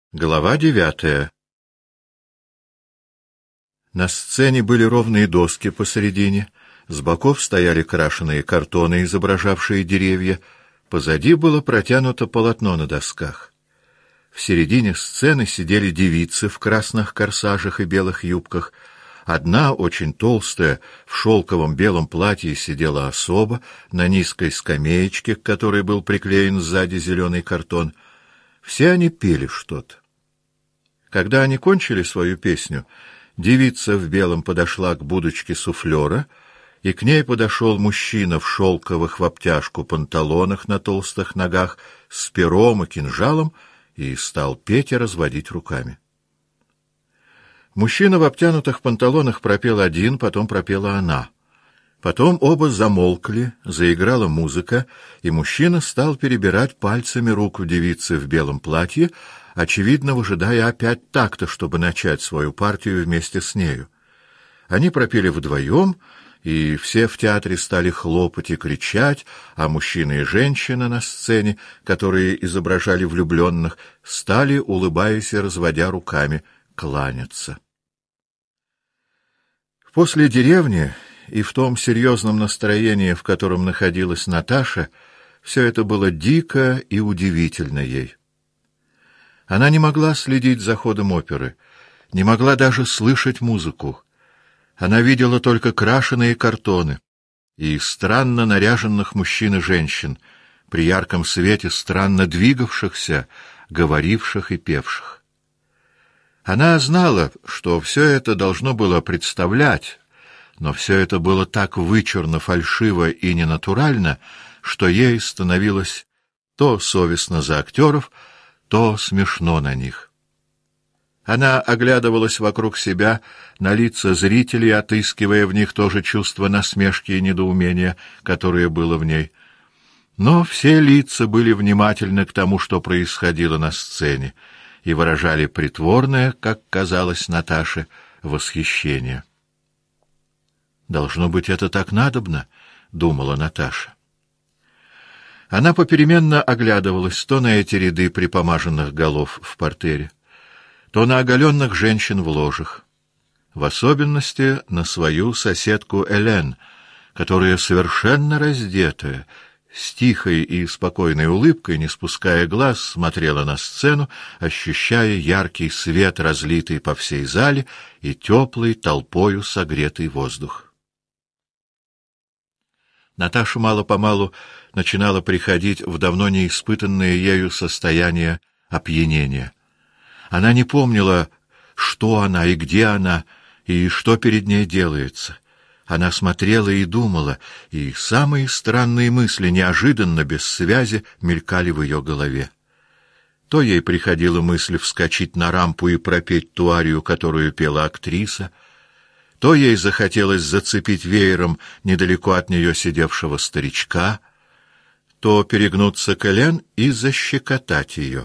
Глава 9. На сцене были ровные доски посередине, с боков стояли крашеные картоны, изображавшие деревья, позади было протянуто полотно на досках. В середине сцены сидели девицы в красных корсажах и белых юбках. Одна, очень толстая, в шелковом белом платье сидела особо на низкой скамеечке, к которой был приклеен сзади зеленый картон. Все они пели что-то. Когда они кончили свою песню, девица в белом подошла к будочке суфлера, и к ней подошел мужчина в шелковых в обтяжку панталонах на толстых ногах с пером и кинжалом и стал петь и разводить руками. Мужчина в обтянутых панталонах пропел один, потом пропела она. Потом оба замолкли, заиграла музыка, и мужчина стал перебирать пальцами руку девицы в белом платье, очевидно, выжидая опять такта, чтобы начать свою партию вместе с нею. Они пропели вдвоем, и все в театре стали хлопать и кричать, а мужчина и женщина на сцене, которые изображали влюбленных, стали, улыбаясь и разводя руками, кланяться. После деревни и в том серьезном настроении, в котором находилась Наташа, все это было дико и удивительно ей. Она не могла следить за ходом оперы, не могла даже слышать музыку. Она видела только крашеные картоны и странно наряженных мужчин и женщин, при ярком свете странно двигавшихся, говоривших и певших. Она знала, что все это должно было представлять, но все это было так вычурно, фальшиво и ненатурально, что ей становилось то совестно за актеров, то смешно на них. Она оглядывалась вокруг себя, на лица зрителей, отыскивая в них то же чувство насмешки и недоумения, которое было в ней. Но все лица были внимательны к тому, что происходило на сцене, и выражали притворное, как казалось Наташе, восхищение. «Должно быть, это так надобно», — думала Наташа. Она попеременно оглядывалась то на эти ряды припомаженных голов в партере, то на оголенных женщин в ложах, в особенности на свою соседку Элен, которая совершенно раздетая, с тихой и спокойной улыбкой, не спуская глаз, смотрела на сцену, ощущая яркий свет, разлитый по всей зале, и теплый, толпою согретый воздух. Наташа мало-помалу начинала приходить в давно неиспытанное ею состояние опьянения. Она не помнила, что она и где она, и что перед ней делается. Она смотрела и думала, и самые странные мысли неожиданно, без связи, мелькали в ее голове. То ей приходила мысль вскочить на рампу и пропеть ту арию, которую пела актриса, то ей захотелось зацепить веером недалеко от нее сидевшего старичка, то перегнуться к Элен и защекотать ее.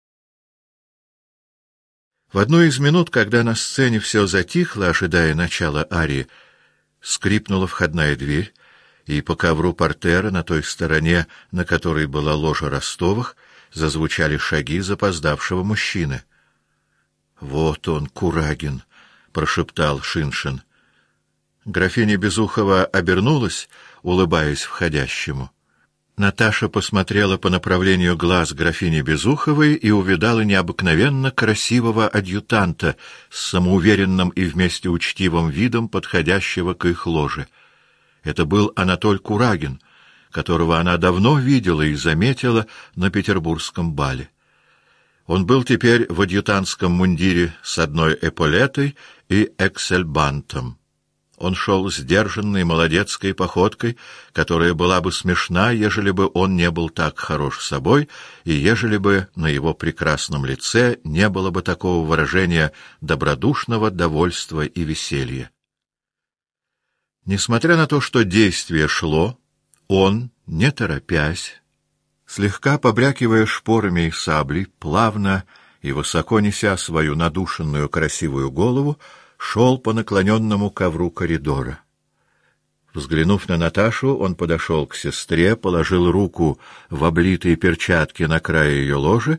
В одну из минут, когда на сцене все затихло, ожидая начала арии, скрипнула входная дверь, и по ковру портера на той стороне, на которой была ложа Ростовых, зазвучали шаги запоздавшего мужчины. «Вот он, Курагин!» — прошептал Шиншин. Графиня Безухова обернулась, улыбаясь входящему. Наташа посмотрела по направлению глаз графини Безуховой и увидала необыкновенно красивого адъютанта с самоуверенным и вместе учтивым видом, подходящего к их ложе. Это был Анатоль Курагин, которого она давно видела и заметила на петербургском бале. Он был теперь в адъютантском мундире с одной эполетой и эксельбантом. Он шел сдержанной молодецкой походкой, которая была бы смешна, ежели бы он не был так хорош собой, и ежели бы на его прекрасном лице не было бы такого выражения добродушного довольства и веселья. Несмотря на то, что действие шло, он, не торопясь, слегка побрякивая шпорами и саблей, плавно и высоко неся свою надушенную красивую голову, шел по наклоненному ковру коридора. Взглянув на Наташу, он подошел к сестре, положил руку в облитые перчатки на край ее ложи,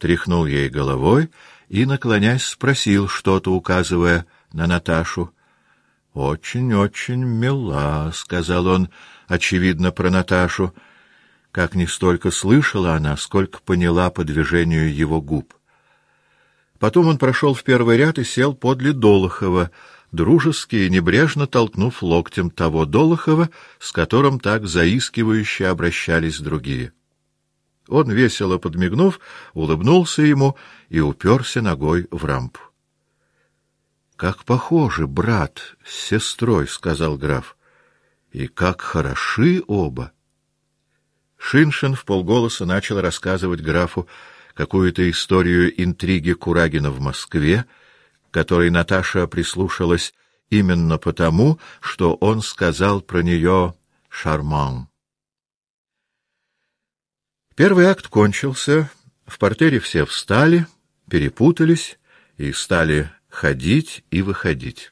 тряхнул ей головой и, наклонясь, спросил, что-то указывая на Наташу. «Очень-очень мила», — сказал он, очевидно, про Наташу, как не столько слышала она, сколько поняла по движению его губ. Потом он прошел в первый ряд и сел подле Долохова, дружески и небрежно толкнув локтем того Долохова, с которым так заискивающе обращались другие. Он, весело подмигнув, улыбнулся ему и уперся ногой в рампу. — Как похожи брат с сестрой, — сказал граф, — и как хороши оба. Шиншин вполголоса начал рассказывать графу какую-то историю интриги Курагина в Москве, которой Наташа прислушалась именно потому, что он сказал про нее «шарман». Первый акт кончился, в партере все встали, перепутались и стали ходить и выходить.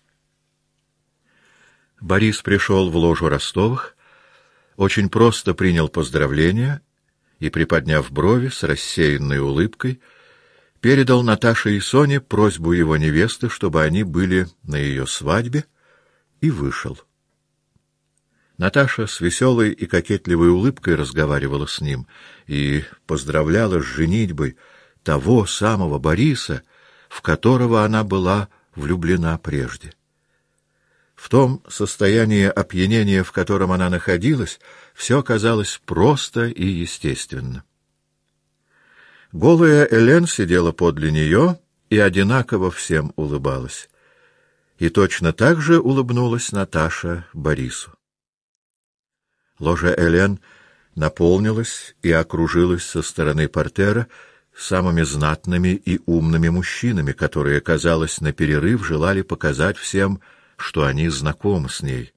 Борис пришел в ложу Ростовых, очень просто принял поздравления и, приподняв брови с рассеянной улыбкой, передал Наташе и Соне просьбу его невесты, чтобы они были на ее свадьбе, и вышел. Наташа с веселой и кокетливой улыбкой разговаривала с ним и поздравляла с женитьбой того самого Бориса, в которого она была влюблена прежде. В том состоянии опьянения, в котором она находилась, все казалось просто и естественно. Голая Элен сидела подле нее и одинаково всем улыбалась. И точно так же улыбнулась Наташа Борису. Ложа Элен наполнилась и окружилась со стороны партера самыми знатными и умными мужчинами, которые, казалось, на перерыв желали показать всем, что они знакомы с ней.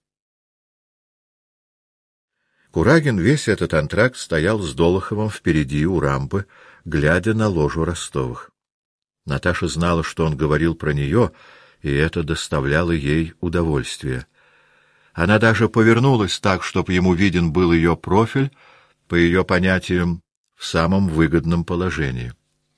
Курагин весь этот антракт стоял с Долоховым впереди у рампы, глядя на ложу Ростовых. Наташа знала, что он говорил про нее, и это доставляло ей удовольствие. Она даже повернулась так, чтобы ему виден был ее профиль, по ее понятиям, в самом выгодном положении.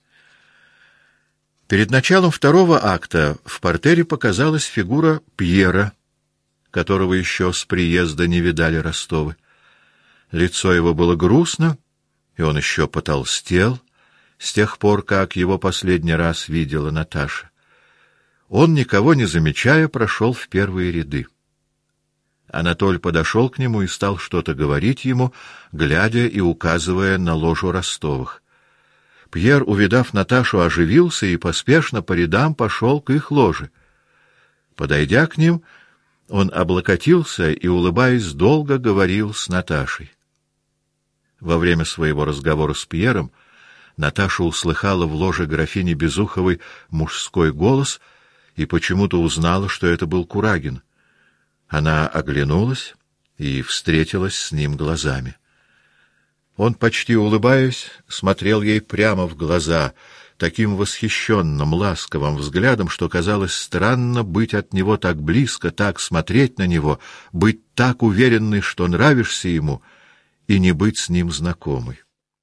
Перед началом второго акта в партере показалась фигура Пьера, которого еще с приезда не видали Ростовы. Лицо его было грустно, и он еще потолстел с тех пор, как его последний раз видела Наташа. Он, никого не замечая, прошел в первые ряды. Анатоль подошел к нему и стал что-то говорить ему, глядя и указывая на ложу Ростовых. Пьер, увидав Наташу, оживился и поспешно по рядам пошел к их ложе. Подойдя к ним, он облокотился и, улыбаясь, долго говорил с Наташей. Во время своего разговора с Пьером Наташа услыхала в ложе графини Безуховой мужской голос и почему-то узнала, что это был Курагин. Она оглянулась и встретилась с ним глазами. Он, почти улыбаясь, смотрел ей прямо в глаза, таким восхищенным, ласковым взглядом, что казалось странно быть от него так близко, так смотреть на него, быть так уверенной, что нравишься ему, и не быть с ним знакомой.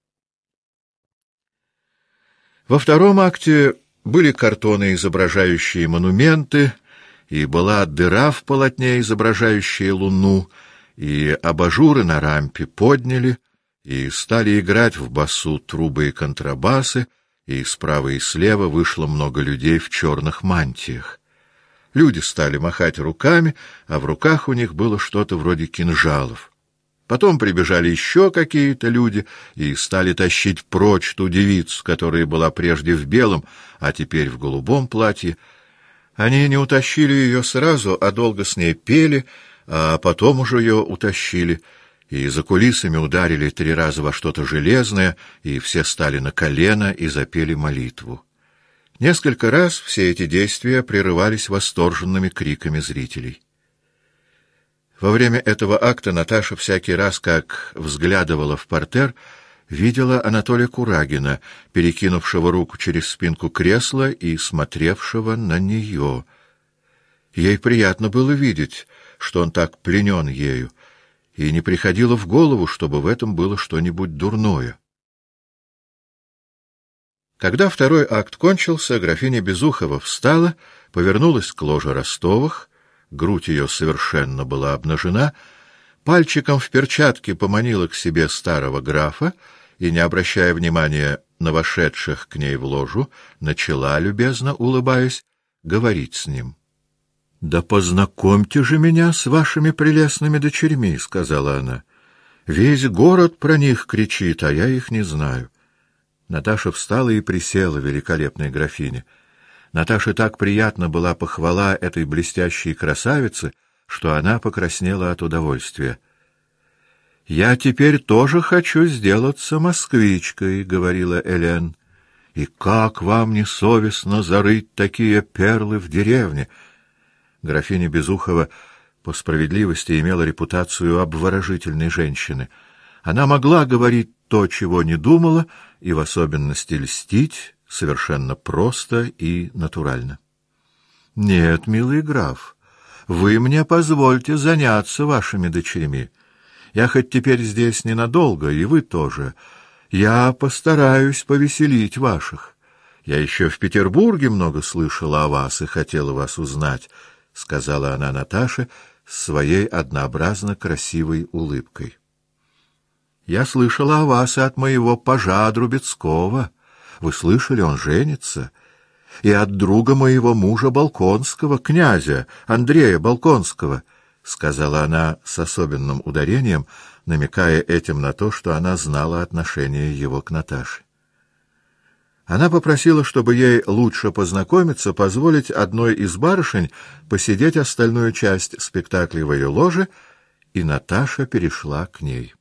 Во втором акте были картоны, изображающие монументы, и была дыра в полотне, изображающая луну, и абажуры на рампе подняли, и стали играть в басу трубы и контрабасы, и справа и слева вышло много людей в черных мантиях. Люди стали махать руками, а в руках у них было что-то вроде кинжалов. Потом прибежали еще какие-то люди и стали тащить прочь ту девицу, которая была прежде в белом, а теперь в голубом платье. Они не утащили ее сразу, а долго с ней пели, а потом уже ее утащили, и за кулисами ударили 3 раза во что-то железное, и все стали на колено и запели молитву. Несколько раз все эти действия прерывались восторженными криками зрителей. Во время этого акта Наташа всякий раз, как взглядывала в партер, видела Анатолия Курагина, перекинувшего руку через спинку кресла и смотревшего на нее. Ей приятно было видеть, что он так пленен ею, и не приходило в голову, чтобы в этом было что-нибудь дурное. Когда второй акт кончился, графиня Безухова встала, повернулась к ложе Ростовых, грудь ее совершенно была обнажена, пальчиком в перчатке поманила к себе старого графа и, не обращая внимания на вошедших к ней в ложу, начала, любезно улыбаясь, говорить с ним. — Да познакомьте же меня с вашими прелестными дочерьми, — сказала она. — Весь город про них кричит, а я их не знаю. Наташа встала и присела великолепной графине. Наташе так приятна была похвала этой блестящей красавицы, что она покраснела от удовольствия. — Я теперь тоже хочу сделаться москвичкой, — говорила Элен. — И как вам не совестно зарыть такие перлы в деревне? Графиня Безухова по справедливости имела репутацию обворожительной женщины. Она могла говорить то, чего не думала, и в особенности льстить совершенно просто и натурально. — Нет, милый граф, вы мне позвольте заняться вашими дочерьми. Я хоть теперь здесь ненадолго, и вы тоже. Я постараюсь повеселить ваших. Я еще в Петербурге много слышала о вас и хотела вас узнать, — сказала она Наташе с своей однообразно красивой улыбкой. Я слышала о вас и от моего пажа Друбецкого. Вы слышали, он женится. И от друга моего мужа Болконского, князя Андрея Болконского, — сказала она с особенным ударением, намекая этим на то, что она знала отношение его к Наташе. Она попросила, чтобы ей лучше познакомиться, позволить одной из барышень посидеть остальную часть спектакля в ее ложе, и Наташа перешла к ней.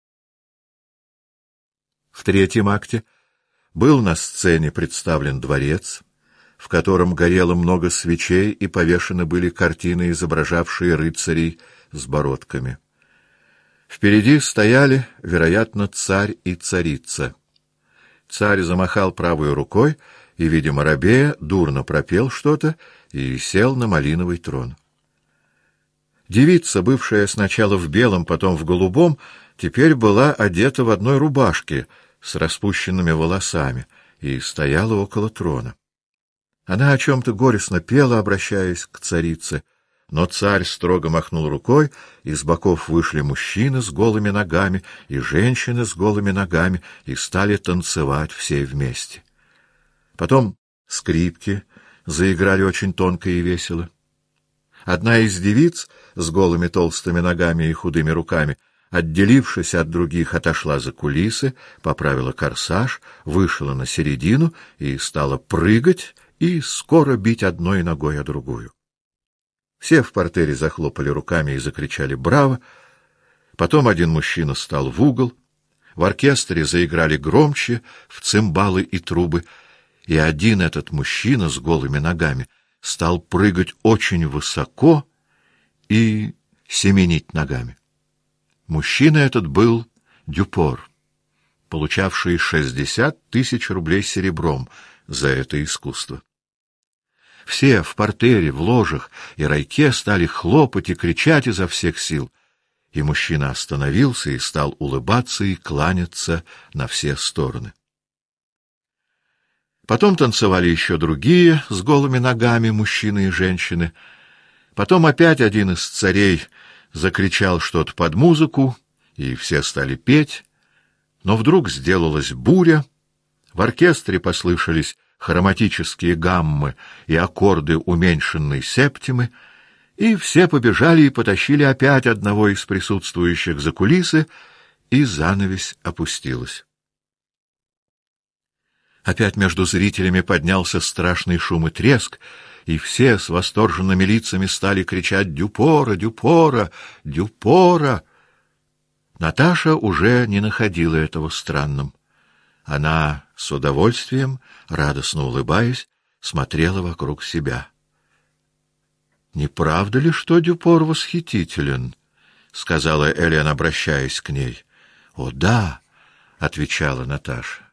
В третьем акте был на сцене представлен дворец, в котором горело много свечей и повешены были картины, изображавшие рыцарей с бородками. Впереди стояли, вероятно, царь и царица. Царь замахал правой рукой и, видимо, робея, дурно пропел что-то и сел на малиновый трон. Девица, бывшая сначала в белом, потом в голубом, теперь была одета в одной рубашке с распущенными волосами и стояла около трона. Она о чем-то горестно пела, обращаясь к царице, но царь строго махнул рукой, и с боков вышли мужчины с голыми ногами и женщины с голыми ногами и стали танцевать все вместе. Потом скрипки заиграли очень тонко и весело. Одна из девиц с голыми толстыми ногами и худыми руками, отделившись от других, отошла за кулисы, поправила корсаж, вышла на середину и стала прыгать и скоро бить одной ногой о другую. Все в партере захлопали руками и закричали «Браво!». Потом один мужчина стал в угол, в оркестре заиграли громче, в цимбалы и трубы, и один этот мужчина с голыми ногами стал прыгать очень высоко и семенить ногами. Мужчина этот был Дюпор, получавший 60 000 рублей серебром за это искусство. Все в партере, в ложах и райке стали хлопать и кричать изо всех сил, и мужчина остановился и стал улыбаться и кланяться на все стороны. Потом танцевали еще другие с голыми ногами мужчины и женщины. Потом опять один из царей закричал что-то под музыку, и все стали петь, но вдруг сделалась буря, в оркестре послышались хроматические гаммы и аккорды уменьшенной септимы, и все побежали и потащили опять одного из присутствующих за кулисы, и занавесь опустилась. Опять между зрителями поднялся страшный шум и треск, и все с восторженными лицами стали кричать «Дюпора! Дюпора! Дюпора!». Наташа уже не находила этого странным. Она с удовольствием, радостно улыбаясь, смотрела вокруг себя. «Не правда ли, что Дюпор восхитителен?» — сказала Элен, обращаясь к ней. «О, да!» — отвечала Наташа.